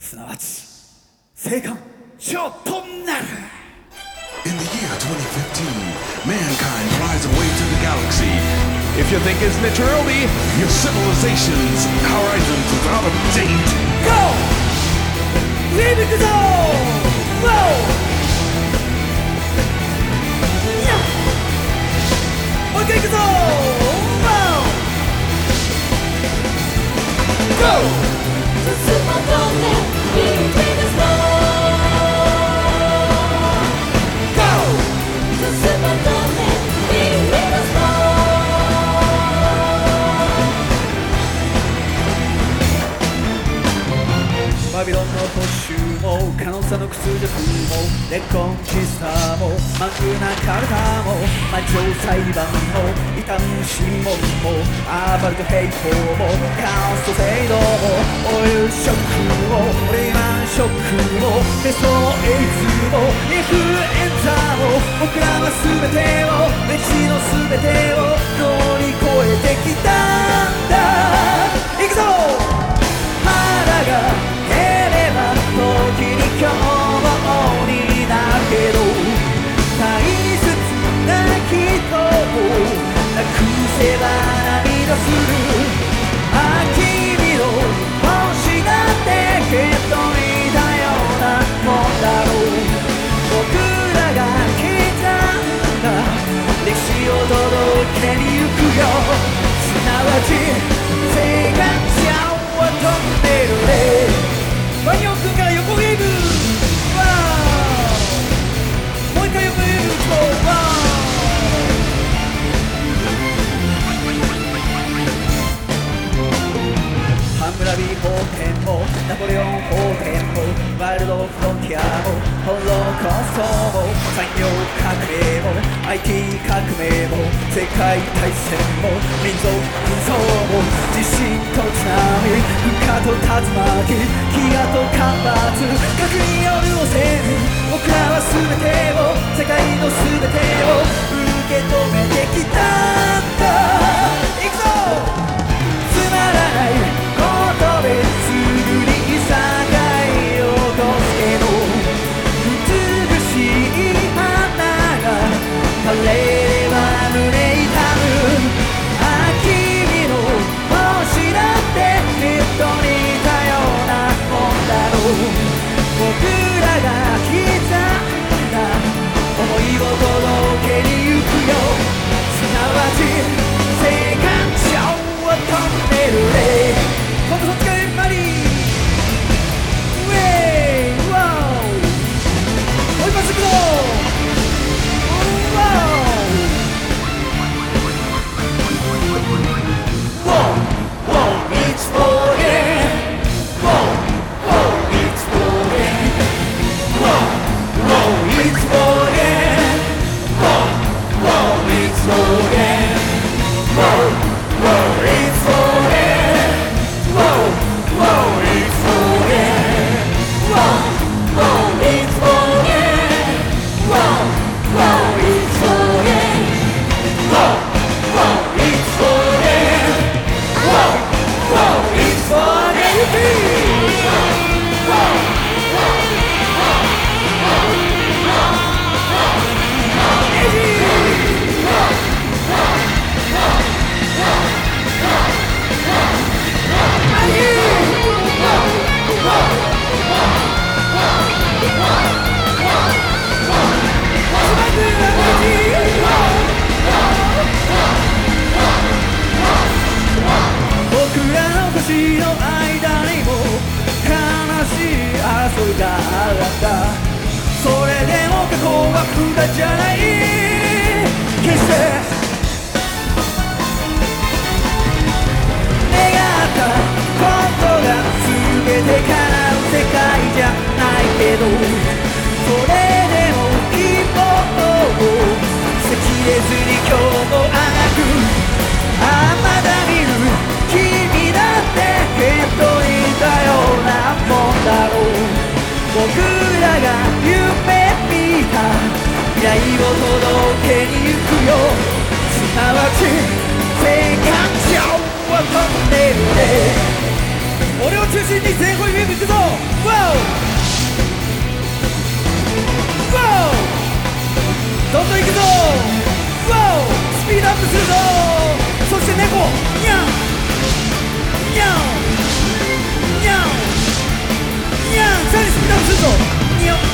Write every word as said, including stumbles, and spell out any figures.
すなわち生還長となる。 In the year twenty fifteen, mankind flies away to the galaxy. If you think it's literally, your civilization's horizons is out of date. Go! 上行くぞ Wow! もう一回行くぞ Wow! Go! 進まとね、ビートですもん。 バビロンの突襲も可能さの屈辱もレコンキスターもマグナカルタも魔女裁判も異端審問もアパルト平衡もカオスと制度もオイルショックもリーマンショックもテストもエイズもインフルエンザも僕らは全てを歴史の全てを乗り越えてきたんだ。行くぞ腹が時に今日も鬼だけど大切な人をなくせば涙する。あ君の星だってきっと似たようなもんだろう。僕らが刻んだ歴史を届けに行くよ。すなわち生還者を飛んでるね。ワニオン君から横ゲームワーもう一回横ゲームワーハングラビー法典もナポレオン法典もワイルドフロンティアもホロコーストも産業革命も アイティー 革命も世界大戦も民族紛争も地震と津波噴火と竜巻飢餓と干ばつ核による汚染僕らは全てを世界の全てを受け止めてきたんだ。行くぞつまらないことですぐに境を落とすけど美しい花が枯れれば胸痛む。あ君の星だってきっと似たようなもんだろう。僕らが刻んだ想いを届けに行くよ。すなわち生還者を飛んでるね。今度そっちからマリーウェイワー追いますくぞワーWhoa, it's falling. Whoa, whoa, it's falling. Whoa, whoa, it's falling. Whoa, whoa, it's falling. Whoa, whoa, it's falling. Whoa, whoa, it's falling. Whoa, whoa, it's falling. Whoa, whoa, it's falling. Whoa, whoa, it's falling. Whoa, whoa, it's falling. Whoa.僕らの星の間にも悲しい争いがあった。それでも過去は無駄じゃない。決して願ったことが全て叶う世界じゃないけどそれでも希望を捨てきれずに今日もあがく。あまだ見る君だってきっと似たようなもんだろう。僕らが夢見た未来を届けに行くよ。すなわち生還者は飛んでるね。 俺を中心に全方位ウェーブいくぞ。ワオワオどんどんいくぞ。ワオスピードアップするぞ。そして猫ニャンニャンニャンニャンさらにスピードアップするぞ。ニャン